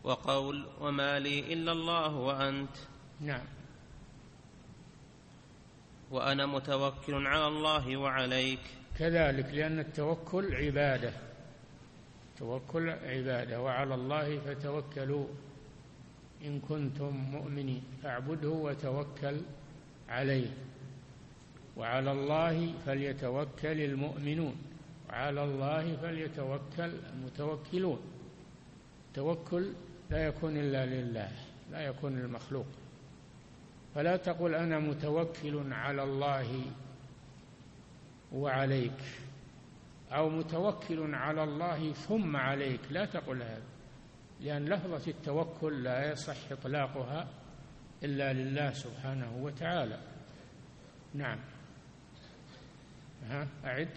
وقول وما لي إلا الله وأنت. نعم. وأنا متوكل على الله وعليك. كذلك، لأن التوكل عبادة، توكل عبادة. وعلى الله فتوكلوا إن كنتم مؤمنين، فاعبده وتوكل عليه. وعلى الله فليتوكل المؤمنون، وعلى الله فليتوكل المتوكلون. التوكل لا يكون إلا لله، لا يكون للمخلوق. فلا تقل أنا متوكل على الله وعليك، أو متوكل على الله ثم عليك، لا تقل هذا، لأن لفظة التوكل لا يصح إطلاقها إلا لله سبحانه وتعالى. نعم. أعد.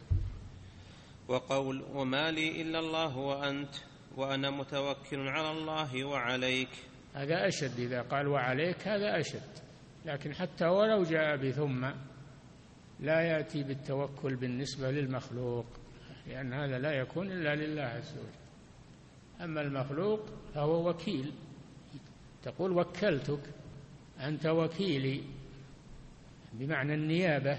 وقول وما لي إلا الله وأنت وأنا متوكل على الله وعليك، هذا أشد. إذا قال وعليك هذا أشد، لكن حتى ولو جاء بثم لا يأتي بالتوكل بالنسبة للمخلوق، لأن هذا لا يكون إلا لله عز وجل. أما المخلوق فهو وكيل، تقول وكلتك، أنت وكيلي، بمعنى النيابة.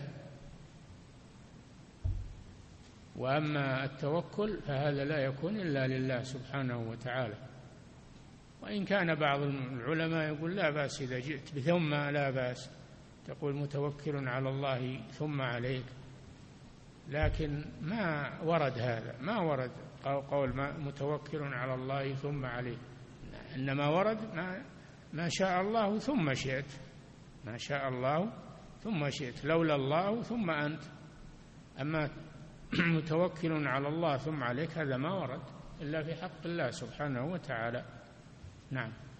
وأما التوكل فهذا لا يكون إلا لله سبحانه وتعالى. وإن كان بعض العلماء يقول لا بأس إذا جئت بثم، لا بأس تقول متوكل على الله ثم عليك، لكن ما ورد هذا، ما ورد قول متوكل على الله ثم عليه، إنما ورد ما شاء الله ثم شئت، ما شاء الله ثم شئت، لولا الله ثم أنت. أما متوكل على الله ثم عليك هذا ما ورد إلا في حق الله سبحانه وتعالى. نعم.